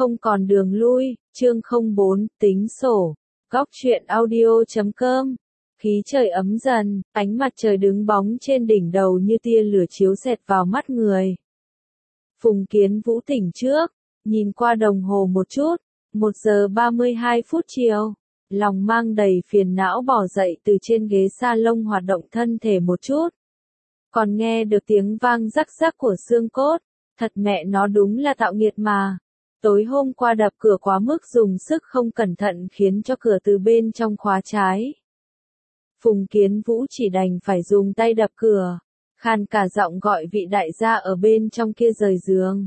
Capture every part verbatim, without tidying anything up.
Không còn đường lui, chương không bốn, tính sổ. Góc truyện audio chấm com. Khí trời ấm dần, ánh mặt trời đứng bóng trên đỉnh đầu như tia lửa chiếu xẹt vào mắt người. Phùng Kiến Vũ tỉnh trước, nhìn qua đồng hồ một chút, một giờ ba mươi hai phút chiều. Lòng mang đầy phiền não bò dậy từ trên ghế salon hoạt động thân thể một chút. Còn nghe được tiếng vang rắc rắc của xương cốt, thật mẹ nó đúng là tạo nghiệt mà. Tối hôm qua đập cửa quá mức dùng sức không cẩn thận khiến cho cửa từ bên trong khóa trái. Phùng Kiến Vũ chỉ đành phải dùng tay đập cửa, khàn cả giọng gọi vị đại gia ở bên trong kia rời giường.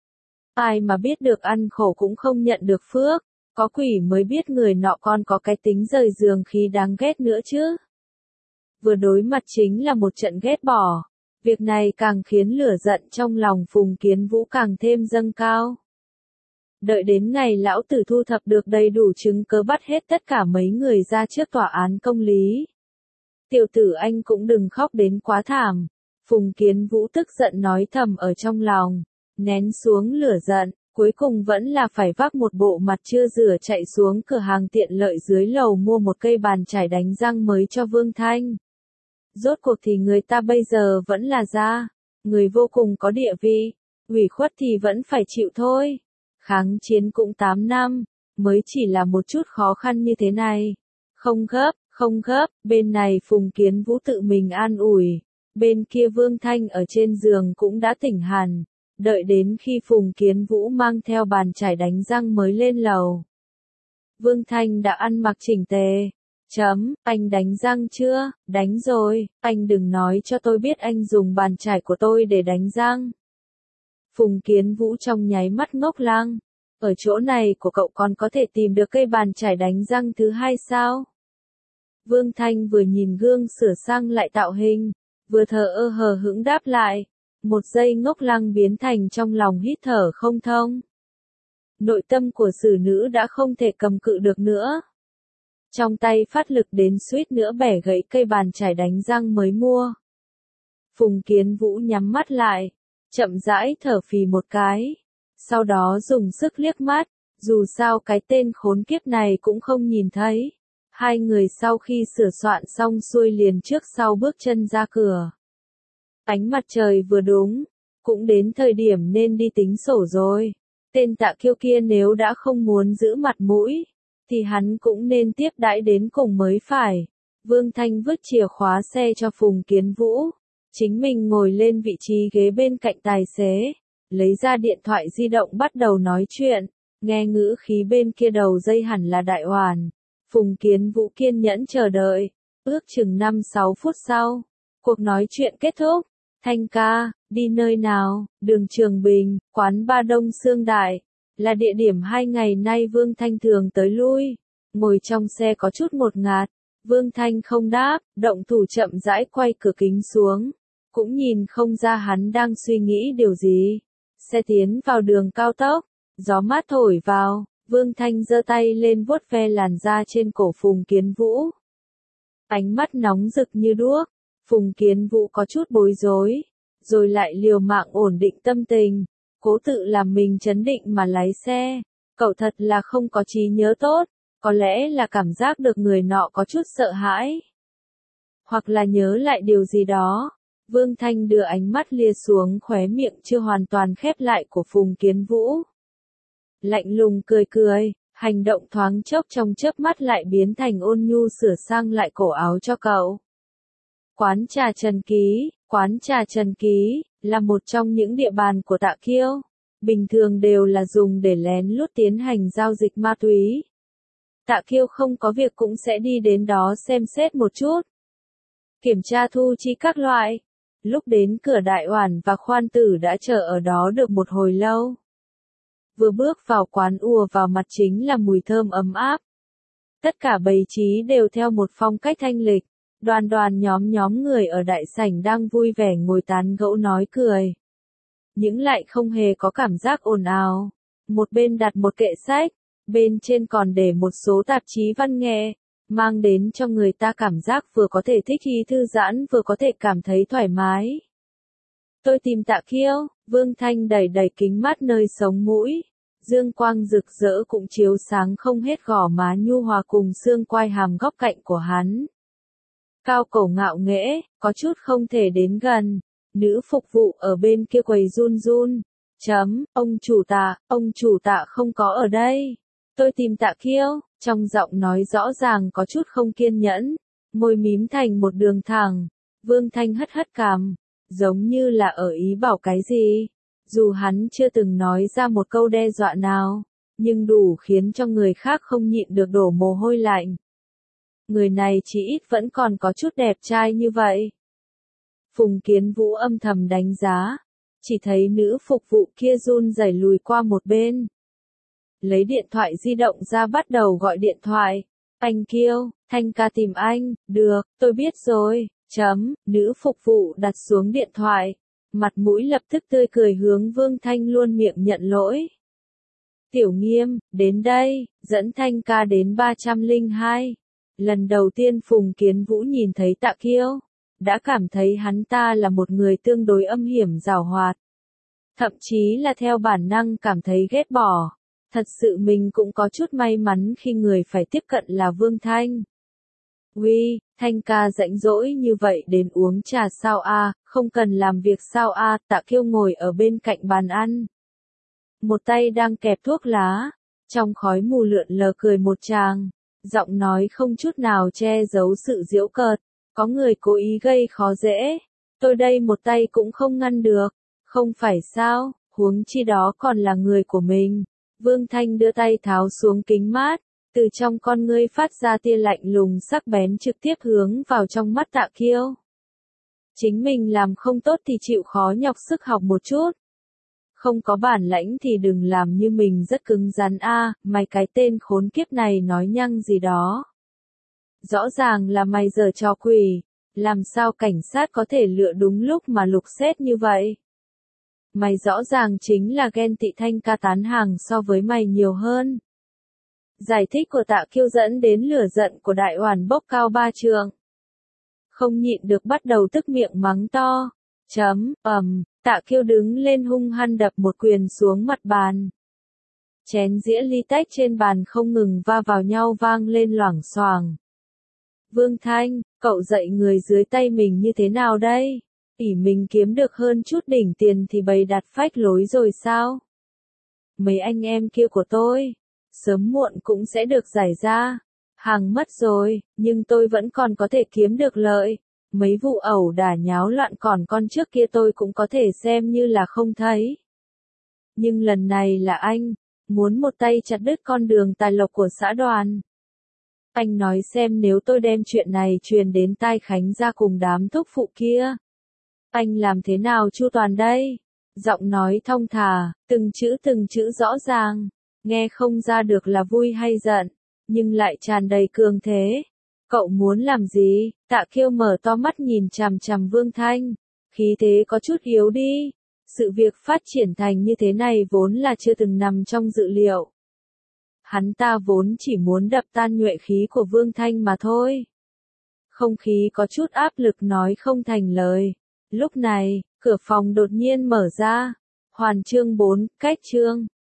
Ai mà biết được ăn khổ cũng không nhận được phước, có quỷ mới biết người nọ còn có cái tính rời giường khi đáng ghét nữa chứ. Vừa đối mặt chính là một trận ghét bỏ, việc này càng khiến lửa giận trong lòng Phùng Kiến Vũ càng thêm dâng cao. Đợi đến ngày lão tử thu thập được đầy đủ chứng cớ bắt hết tất cả mấy người ra trước tòa án công lý. Tiểu tử anh cũng đừng khóc đến quá thảm. Phùng Kiến Vũ tức giận nói thầm ở trong lòng, nén xuống lửa giận, cuối cùng vẫn là phải vác một bộ mặt chưa rửa chạy xuống cửa hàng tiện lợi dưới lầu mua một cây bàn chải đánh răng mới cho Vương Thanh. Rốt cuộc thì người ta bây giờ vẫn là gia, người vô cùng có địa vị, ủy khuất thì vẫn phải chịu thôi. Kháng chiến cũng tám năm, mới chỉ là một chút khó khăn như thế này. Không gấp, không gấp, bên này Phùng Kiến Vũ tự mình an ủi, bên kia Vương Thanh ở trên giường cũng đã tỉnh hẳn, đợi đến khi Phùng Kiến Vũ mang theo bàn chải đánh răng mới lên lầu. Vương Thanh đã ăn mặc chỉnh tề. Chấm, anh đánh răng chưa? Đánh rồi, anh đừng nói cho tôi biết anh dùng bàn chải của tôi để đánh răng. Phùng Kiến Vũ trong nháy mắt ngốc lăng. Ở chỗ này của cậu còn có thể tìm được cây bàn chải đánh răng thứ hai sao? Vương Thanh vừa nhìn gương sửa sang lại tạo hình, vừa thờ ơ hờ hững đáp lại. Một giây ngốc lăng biến thành trong lòng hít thở không thông. Nội tâm của xử nữ đã không thể cầm cự được nữa. Trong tay phát lực đến suýt nữa bẻ gãy cây bàn chải đánh răng mới mua. Phùng Kiến Vũ nhắm mắt lại, chậm rãi thở phì một cái, sau đó dùng sức liếc mắt, dù sao cái tên khốn kiếp này cũng không nhìn thấy. Hai người sau khi sửa soạn xong xuôi liền trước sau bước chân ra cửa. Ánh mặt trời vừa đúng, cũng đến thời điểm nên đi tính sổ rồi. Tên Tạ Kiêu kia nếu đã không muốn giữ mặt mũi, thì hắn cũng nên tiếp đãi đến cùng mới phải. Vương Thanh vứt chìa khóa xe cho Phùng Kiến Vũ, chính mình ngồi lên vị trí ghế bên cạnh tài xế, lấy ra điện thoại di động bắt đầu nói chuyện, nghe ngữ khí bên kia đầu dây hẳn là Đại Hoàn. Phùng Kiến Vũ kiên nhẫn chờ đợi, ước chừng năm sáu phút sau, cuộc nói chuyện kết thúc. Thanh ca, đi nơi nào? Đường Trường Bình, quán ba Đông Sương Đại, là địa điểm hai ngày nay Vương Thanh thường tới lui. Ngồi trong xe có chút ngột ngạt, Vương Thanh không đáp, động thủ chậm rãi quay cửa kính xuống, cũng nhìn không ra hắn đang suy nghĩ điều gì. Xe tiến vào đường cao tốc, gió mát thổi vào, Vương Thanh giơ tay lên vuốt ve làn da trên cổ Phùng Kiến Vũ. Ánh mắt nóng rực như đuốc, Phùng Kiến Vũ có chút bối rối, rồi lại liều mạng ổn định tâm tình, cố tự làm mình trấn định mà lái xe. Cậu thật là không có trí nhớ tốt, có lẽ là cảm giác được người nọ có chút sợ hãi, hoặc là nhớ lại điều gì đó. Vương Thanh đưa ánh mắt lia xuống khóe miệng chưa hoàn toàn khép lại của Phùng Kiến Vũ. Lạnh lùng cười cười, hành động thoáng chốc trong chớp mắt lại biến thành ôn nhu sửa sang lại cổ áo cho cậu. Quán trà Trần Ký, quán trà Trần Ký, là một trong những địa bàn của Tạ Kiêu, bình thường đều là dùng để lén lút tiến hành giao dịch ma túy. Tạ Kiêu không có việc cũng sẽ đi đến đó xem xét một chút, kiểm tra thu chi các loại. Lúc đến cửa Đại Hoàn và Khoan Tử đã chờ ở đó được một hồi lâu. Vừa bước vào quán ùa vào mặt chính là mùi thơm ấm áp. Tất cả bày trí đều theo một phong cách thanh lịch. Đoàn đoàn nhóm nhóm người ở đại sảnh đang vui vẻ ngồi tán gẫu nói cười. Những lại không hề có cảm giác ồn ào. Một bên đặt một kệ sách, bên trên còn để một số tạp chí văn nghệ, mang đến cho người ta cảm giác vừa có thể thích ý thư giãn vừa có thể cảm thấy thoải mái. Tôi tìm Tạ Kiêu, Vương Thanh đẩy đẩy kính mắt nơi sống mũi, Dương quang rực rỡ cũng chiếu sáng không hết gò má nhu hòa cùng xương quai hàm góc cạnh của hắn. Cao cổ ngạo nghễ, có chút không thể đến gần. Nữ phục vụ ở bên kia quầy run run. Chấm, ông chủ Tạ, ông chủ Tạ không có ở đây. Tôi tìm Tạ Kiêu, trong giọng nói rõ ràng có chút không kiên nhẫn. Môi mím thành một đường thẳng. Vương Thanh hất hất cằm, giống như là ở ý bảo cái gì. Dù hắn chưa từng nói ra một câu đe dọa nào, nhưng đủ khiến cho người khác không nhịn được đổ mồ hôi lạnh. Người này chỉ ít vẫn còn có chút đẹp trai như vậy. Phùng Kiến Vũ âm thầm đánh giá, chỉ thấy nữ phục vụ kia run rẩy lùi qua một bên. Lấy điện thoại di động ra bắt đầu gọi điện thoại. Anh Kiêu, Thanh ca tìm anh, được, tôi biết rồi, chấm, nữ phục vụ đặt xuống điện thoại. Mặt mũi lập tức tươi cười hướng Vương Thanh luôn miệng nhận lỗi. Tiểu Nghiêm, đến đây, dẫn Thanh ca đến ba trăm lẻ hai. Lần đầu tiên Phùng Kiến Vũ nhìn thấy Tạ Kiêu, đã cảm thấy hắn ta là một người tương đối âm hiểm giảo hoạt. Thậm chí là theo bản năng cảm thấy ghét bỏ. Thật sự mình cũng có chút may mắn khi người phải tiếp cận là Vương Thanh. Uy, Thanh ca rảnh rỗi như vậy đến uống trà sao a, không cần làm việc sao a, Tạ Kiêu ngồi ở bên cạnh bàn ăn. Một tay đang kẹp thuốc lá, trong khói mù lượn lờ cười một tràng, giọng nói không chút nào che giấu sự giễu cợt, có người cố ý gây khó dễ, tôi đây một tay cũng không ngăn được, không phải sao, huống chi đó còn là người của mình. Vương Thanh đưa tay tháo xuống kính mát. Từ trong con ngươi phát ra tia lạnh lùng sắc bén trực tiếp hướng vào trong mắt Tạ Kiêu. Chính mình làm không tốt thì chịu khó nhọc sức học một chút. Không có bản lãnh thì đừng làm như mình rất cứng rắn a, à, mày cái tên khốn kiếp này nói nhăng gì đó. Rõ ràng là mày giở trò quỷ, làm sao cảnh sát có thể lựa đúng lúc mà lục xét như vậy. Mày rõ ràng chính là ghen tị Thanh ca tán hàng so với mày nhiều hơn. Giải thích của Tạ Kiêu dẫn đến lửa giận của đại oản bốc cao ba trượng. Không nhịn được bắt đầu tức miệng mắng to. Chấm, ầm, Tạ Kiêu đứng lên hung hăng đập một quyền xuống mặt bàn. Chén dĩa ly tách trên bàn không ngừng va vào nhau vang lên loảng xoảng. Vương Thanh, cậu dạy người dưới tay mình như thế nào đây? Ỷ mình kiếm được hơn chút đỉnh tiền thì bày đặt phách lối rồi sao? Mấy anh em kia của tôi, sớm muộn cũng sẽ được giải ra. Hàng mất rồi, nhưng tôi vẫn còn có thể kiếm được lợi. Mấy vụ ẩu đả nháo loạn còn con trước kia tôi cũng có thể xem như là không thấy. Nhưng lần này là anh, muốn một tay chặt đứt con đường tài lộc của xã đoàn. Anh nói xem nếu tôi đem chuyện này truyền đến tai Khánh gia cùng đám thúc phụ kia. Anh làm thế nào chu toàn đây? Giọng nói thong thả, từng chữ từng chữ rõ ràng. Nghe không ra được là vui hay giận, nhưng lại tràn đầy cường thế. Cậu muốn làm gì? Tạ Kiêu mở to mắt nhìn chằm chằm Vương Thanh. Khí thế có chút yếu đi. Sự việc phát triển thành như thế này vốn là chưa từng nằm trong dự liệu. Hắn ta vốn chỉ muốn đập tan nhuệ khí của Vương Thanh mà thôi. Không khí có chút áp lực nói không thành lời. Lúc này, cửa phòng đột nhiên mở ra. Hoàn chương bốn, cách chương.